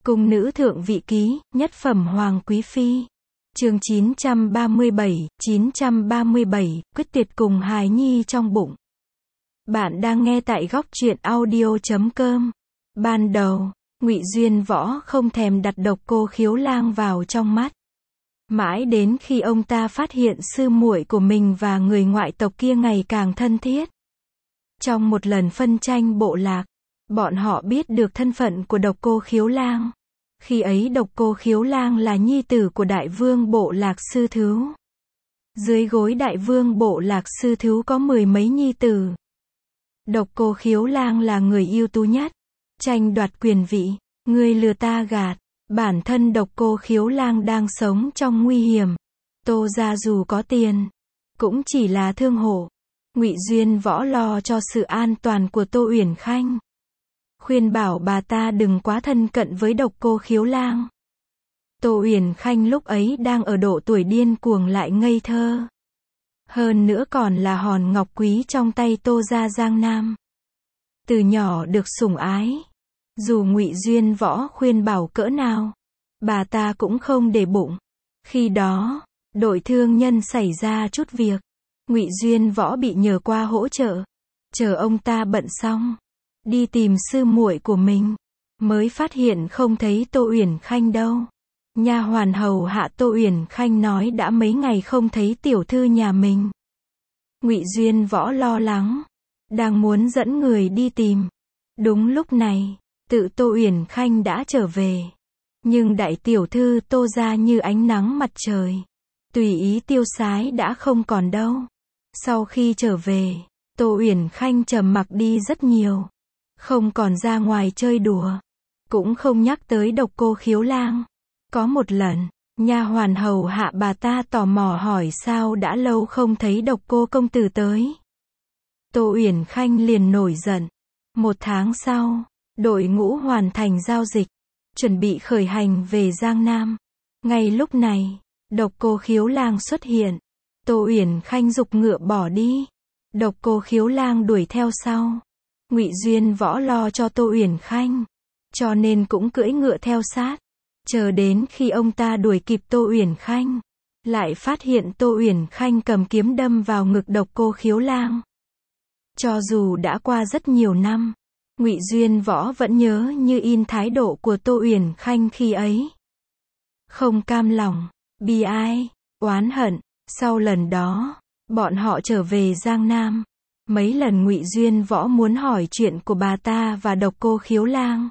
Cung nữ thượng vị ký, nhất phẩm hoàng quý phi. Chương 937, quyết tuyệt cùng hài nhi trong bụng. Bạn đang nghe tại góc truyện audio.com. Ban đầu, Ngụy Duyên Võ không thèm đặt Độc Cô Khiếu Lang vào trong mắt. Mãi đến khi ông ta phát hiện sư muội của mình và người ngoại tộc kia ngày càng thân thiết. Trong một lần phân tranh bộ lạc, bọn họ biết được thân phận của Độc Cô Khiếu Lang. Khi ấy Độc Cô Khiếu Lang là nhi tử của đại vương bộ lạc Sư Thứu. Dưới gối đại vương bộ lạc Sư Thứu có 10 mấy nhi tử. Độc Cô Khiếu Lang là người ưu tú nhất, tranh đoạt quyền vị, ngươi lừa ta gạt. Bản thân Độc Cô Khiếu Lang đang sống trong nguy hiểm. Tô gia dù có tiền, cũng chỉ là thương hộ. Ngụy Duyên Võ lo cho sự an toàn của Tô Uyển Khanh, khuyên bảo bà ta đừng quá thân cận với Độc Cô Khiếu Lang. Tô Uyển Khanh lúc ấy đang ở độ tuổi điên cuồng lại ngây thơ. Hơn nữa còn là hòn ngọc quý trong tay Tô gia Giang Nam. Từ nhỏ được sủng ái. Dù Ngụy Duyên Võ khuyên bảo cỡ nào, bà ta cũng không để bụng. Khi đó, đội thương nhân xảy ra chút việc. Ngụy Duyên Võ bị nhờ qua hỗ trợ. Chờ ông ta bận xong, đi tìm sư muội của mình, mới phát hiện không thấy Tô Uyển Khanh đâu. Nha hoàn hầu hạ Tô Uyển Khanh nói đã mấy ngày không thấy tiểu thư nhà mình. Ngụy Duyên Võ lo lắng, đang muốn dẫn người đi tìm. Đúng lúc này, tự Tô Uyển Khanh đã trở về. Nhưng đại tiểu thư Tô gia như ánh nắng mặt trời, tùy ý tiêu sái đã không còn đâu. Sau khi trở về, Tô Uyển Khanh trầm mặc đi rất nhiều. Không còn ra ngoài chơi đùa, cũng không nhắc tới Độc Cô Khiếu Lang. Có một lần, nha hoàn hầu hạ bà ta tò mò hỏi sao đã lâu không thấy Độc Cô công tử tới. Tô Uyển Khanh liền nổi giận. 1 tháng sau, đội ngũ hoàn thành giao dịch, chuẩn bị khởi hành về Giang Nam. Ngay lúc này, Độc Cô Khiếu Lang xuất hiện. Tô Uyển Khanh giục ngựa bỏ đi. Độc Cô Khiếu Lang đuổi theo sau. Ngụy Duyên Võ lo cho Tô Uyển Khanh, cho nên cũng cưỡi ngựa theo sát. Chờ đến khi ông ta đuổi kịp Tô Uyển Khanh, lại phát hiện Tô Uyển Khanh cầm kiếm đâm vào ngực Độc Cô Khiếu Lang. Cho dù đã qua rất nhiều năm, Ngụy Duyên Võ vẫn nhớ như in thái độ của Tô Uyển Khanh khi ấy. Không cam lòng, bi ai, oán hận. Sau lần đó, bọn họ trở về Giang Nam. Mấy lần Ngụy Duyên Võ muốn hỏi chuyện của bà ta và Độc Cô Khiếu Lang,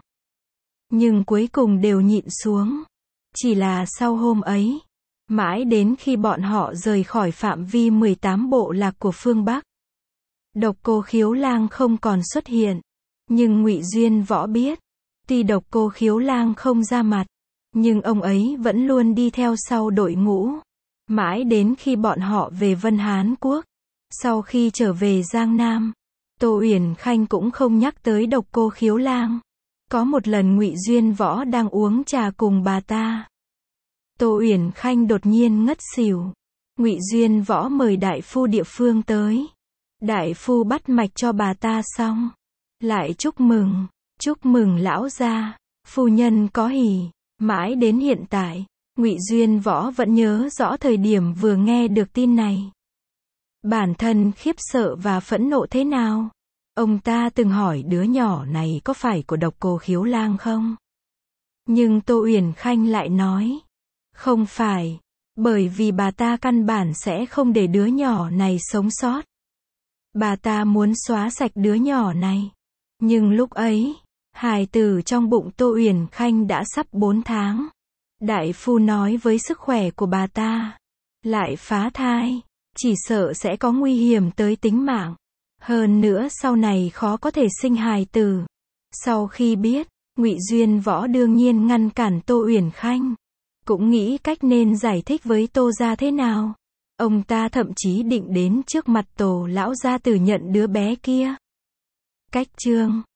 nhưng cuối cùng đều nhịn xuống. Chỉ là sau hôm ấy, mãi đến khi bọn họ rời khỏi phạm vi 18 bộ lạc của phương Bắc, Độc Cô Khiếu Lang không còn xuất hiện. Nhưng Ngụy Duyên Võ biết, tuy Độc Cô Khiếu Lang không ra mặt, nhưng ông ấy vẫn luôn đi theo sau đội ngũ. Mãi đến khi bọn họ về Vân Hán Quốc. Sau khi trở về Giang Nam, Tô Uyển Khanh cũng không nhắc tới Độc Cô Khiếu Lang. Có một lần Ngụy Duyên Võ đang uống trà cùng bà ta, Tô Uyển Khanh đột nhiên ngất xỉu. Ngụy Duyên Võ mời đại phu địa phương tới. Đại phu bắt mạch cho bà ta xong, lại chúc mừng lão gia, phu nhân có hỉ. Mãi đến hiện tại, Ngụy Duyên Võ vẫn nhớ rõ thời điểm vừa nghe được tin này. Bản thân khiếp sợ và phẫn nộ thế nào. Ông ta từng hỏi đứa nhỏ này có phải của Độc Cô Khiếu Lang không? Nhưng Tô Uyển Khanh lại nói, không phải, bởi vì bà ta căn bản sẽ không để đứa nhỏ này sống sót. Bà ta muốn xóa sạch đứa nhỏ này. Nhưng lúc ấy, hài tử trong bụng Tô Uyển Khanh đã sắp 4 tháng. Đại phu nói với sức khỏe của bà ta, lại phá thai, chỉ sợ sẽ có nguy hiểm tới tính mạng. Hơn nữa sau này khó có thể sinh hài tử. Sau khi biết, Ngụy Duyên Võ đương nhiên ngăn cản Tô Uyển Khanh, cũng nghĩ cách nên giải thích với Tô gia thế nào. Ông ta thậm chí định đến trước mặt Tô lão gia tử nhận đứa bé kia. Cách chương